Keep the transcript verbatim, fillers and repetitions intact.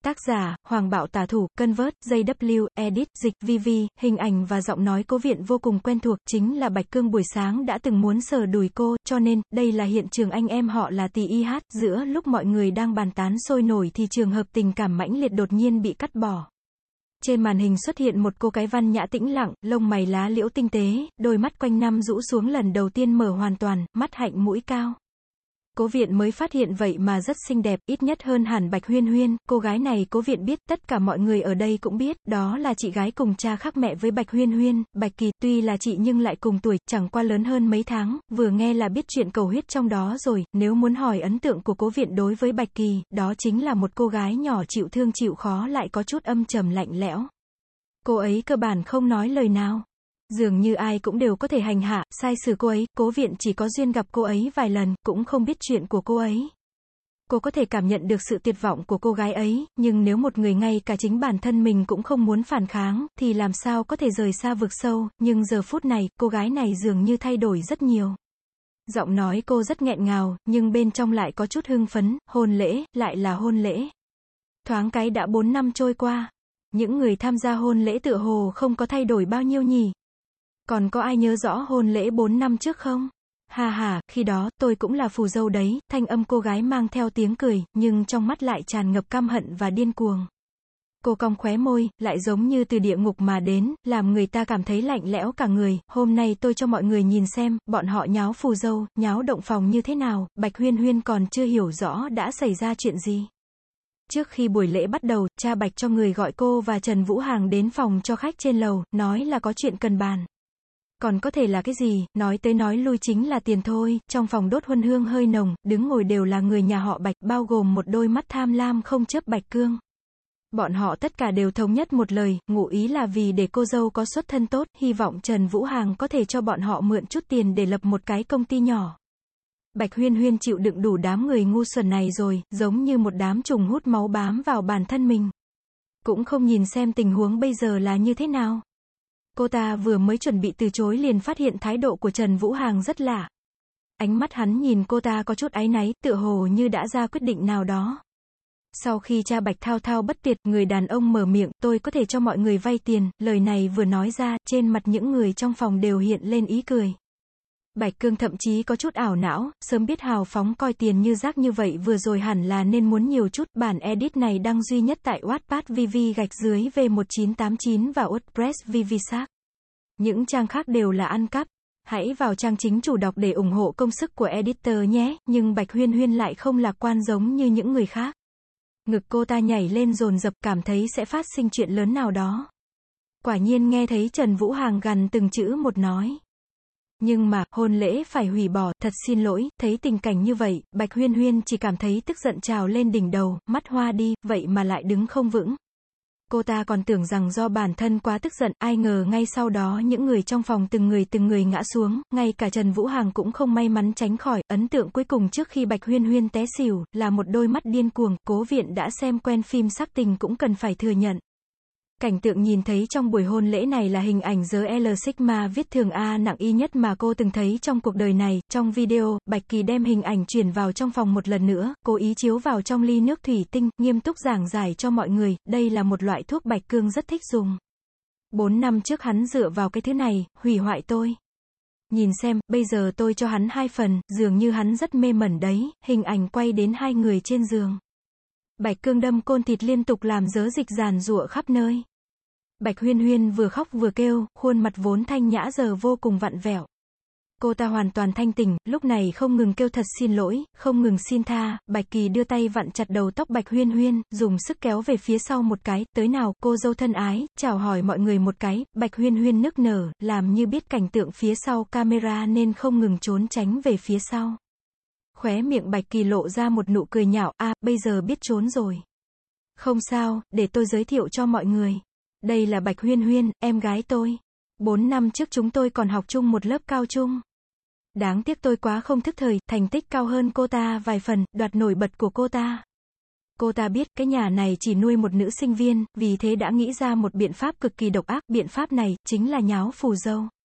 Tác giả, Hoàng Bạo Tả Thủ, Convert, gi vê, Edit, Dịch, vê vê, hình ảnh và giọng nói Cố Viện vô cùng quen thuộc, chính là Bạch Cương buổi sáng đã từng muốn sờ đùi cô, cho nên, đây là hiện trường anh em họ là tì i hát, giữa lúc mọi người đang bàn tán sôi nổi thì trường hợp tình cảm mãnh liệt đột nhiên bị cắt bỏ. Trên màn hình xuất hiện một cô gái văn nhã tĩnh lặng, lông mày lá liễu tinh tế, đôi mắt quanh năm rũ xuống lần đầu tiên mở hoàn toàn, mắt hạnh mũi cao. Cố Viện mới phát hiện vậy mà rất xinh đẹp, ít nhất hơn hẳn Bạch Huyên Huyên, cô gái này Cố Viện biết, tất cả mọi người ở đây cũng biết, đó là chị gái cùng cha khác mẹ với Bạch Huyên Huyên, Bạch Kỳ, tuy là chị nhưng lại cùng tuổi, chẳng qua lớn hơn mấy tháng, vừa nghe là biết chuyện cầu huyết trong đó rồi, nếu muốn hỏi ấn tượng của Cố Viện đối với Bạch Kỳ, đó chính là một cô gái nhỏ chịu thương chịu khó lại có chút âm trầm lạnh lẽo. Cô ấy cơ bản không nói lời nào. Dường như ai cũng đều có thể hành hạ, sai xử cô ấy, Cố Viện chỉ có duyên gặp cô ấy vài lần, cũng không biết chuyện của cô ấy. Cô có thể cảm nhận được sự tuyệt vọng của cô gái ấy, nhưng nếu một người ngay cả chính bản thân mình cũng không muốn phản kháng, thì làm sao có thể rời xa vực sâu, nhưng giờ phút này, cô gái này dường như thay đổi rất nhiều. Giọng nói cô rất nghẹn ngào, nhưng bên trong lại có chút hưng phấn, hôn lễ, lại là hôn lễ. Thoáng cái đã bốn năm trôi qua. Những người tham gia hôn lễ tựa hồ không có thay đổi bao nhiêu nhỉ? Còn có ai nhớ rõ hôn lễ bốn năm trước không? Hà hà, khi đó, tôi cũng là phù dâu đấy, thanh âm cô gái mang theo tiếng cười, nhưng trong mắt lại tràn ngập căm hận và điên cuồng. Cô cong khóe môi, lại giống như từ địa ngục mà đến, làm người ta cảm thấy lạnh lẽo cả người, hôm nay tôi cho mọi người nhìn xem, bọn họ nháo phù dâu, nháo động phòng như thế nào, Bạch Huyên Huyên còn chưa hiểu rõ đã xảy ra chuyện gì. Trước khi buổi lễ bắt đầu, cha Bạch cho người gọi cô và Trần Vũ Hàng đến phòng cho khách trên lầu, nói là có chuyện cần bàn. Còn có thể là cái gì, nói tới nói lui chính là tiền thôi, trong phòng đốt huân hương hơi nồng, đứng ngồi đều là người nhà họ Bạch, bao gồm một đôi mắt tham lam không chớp Bạch Cương. Bọn họ tất cả đều thống nhất một lời, ngụ ý là vì để cô dâu có xuất thân tốt, hy vọng Trần Vũ Hàng có thể cho bọn họ mượn chút tiền để lập một cái công ty nhỏ. Bạch Huyên Huyên chịu đựng đủ đám người ngu xuẩn này rồi, giống như một đám trùng hút máu bám vào bản thân mình. Cũng không nhìn xem tình huống bây giờ là như thế nào. Cô ta vừa mới chuẩn bị từ chối liền phát hiện thái độ của Trần Vũ Hàng rất lạ. Ánh mắt hắn nhìn cô ta có chút áy náy, tựa hồ như đã ra quyết định nào đó. Sau khi cha Bạch thao thao bất tuyệt, người đàn ông mở miệng, tôi có thể cho mọi người vay tiền, lời này vừa nói ra, trên mặt những người trong phòng đều hiện lên ý cười. Bạch Cương thậm chí có chút ảo não, sớm biết hào phóng coi tiền như rác như vậy vừa rồi hẳn là nên muốn nhiều chút, bản edit này đăng duy nhất tại Wattpad vê vê gạch dưới V một chín tám chín và WordPress vê vê Shark. Những trang khác đều là ăn cắp. Hãy vào trang chính chủ đọc để ủng hộ công sức của editor nhé, nhưng Bạch Huyên Huyên lại không lạc quan giống như những người khác. Ngực cô ta nhảy lên dồn dập, cảm thấy sẽ phát sinh chuyện lớn nào đó. Quả nhiên nghe thấy Trần Vũ Hàng gằn từng chữ một nói. Nhưng mà, hôn lễ phải hủy bỏ, thật xin lỗi, thấy tình cảnh như vậy, Bạch Huyên Huyên chỉ cảm thấy tức giận trào lên đỉnh đầu, mắt hoa đi, vậy mà lại đứng không vững. Cô ta còn tưởng rằng do bản thân quá tức giận, ai ngờ ngay sau đó những người trong phòng từng người từng người ngã xuống, ngay cả Trần Vũ Hàng cũng không may mắn tránh khỏi. Ấn tượng cuối cùng trước khi Bạch Huyên Huyên té xỉu, là một đôi mắt điên cuồng, Cố Viện đã xem quen phim sắc tình cũng cần phải thừa nhận. Cảnh tượng nhìn thấy trong buổi hôn lễ này là hình ảnh giới L Sigma viết thường A nặng y nhất mà cô từng thấy trong cuộc đời này. Trong video, Bạch Kỳ đem hình ảnh chuyển vào trong phòng một lần nữa, cố ý chiếu vào trong ly nước thủy tinh, nghiêm túc giảng giải cho mọi người, đây là một loại thuốc Bạch Cương rất thích dùng. Bốn năm trước hắn dựa vào cái thứ này, hủy hoại tôi. Nhìn xem, bây giờ tôi cho hắn hai phần, dường như hắn rất mê mẩn đấy, hình ảnh quay đến hai người trên giường. Bạch Cương đâm côn thịt liên tục làm dớ dịch giàn giụa khắp nơi. Bạch Huyên Huyên vừa khóc vừa kêu, khuôn mặt vốn thanh nhã giờ vô cùng vặn vẹo. Cô ta hoàn toàn thanh tỉnh, lúc này không ngừng kêu thật xin lỗi, không ngừng xin tha. Bạch Kỳ đưa tay vặn chặt đầu tóc Bạch Huyên Huyên, dùng sức kéo về phía sau một cái, tới nào, cô dâu thân ái, chào hỏi mọi người một cái. Bạch Huyên Huyên nức nở, làm như biết cảnh tượng phía sau camera nên không ngừng trốn tránh về phía sau. Khóe miệng Bạch Kỳ lộ ra một nụ cười nhạo, a, à, bây giờ biết trốn rồi. Không sao, để tôi giới thiệu cho mọi người. Đây là Bạch Huyên Huyên, em gái tôi. Bốn năm trước chúng tôi còn học chung một lớp cao trung. Đáng tiếc tôi quá không thức thời, thành tích cao hơn cô ta vài phần, đoạt nổi bật của cô ta. Cô ta biết cái nhà này chỉ nuôi một nữ sinh viên, vì thế đã nghĩ ra một biện pháp cực kỳ độc ác, biện pháp này chính là nháo phù dâu.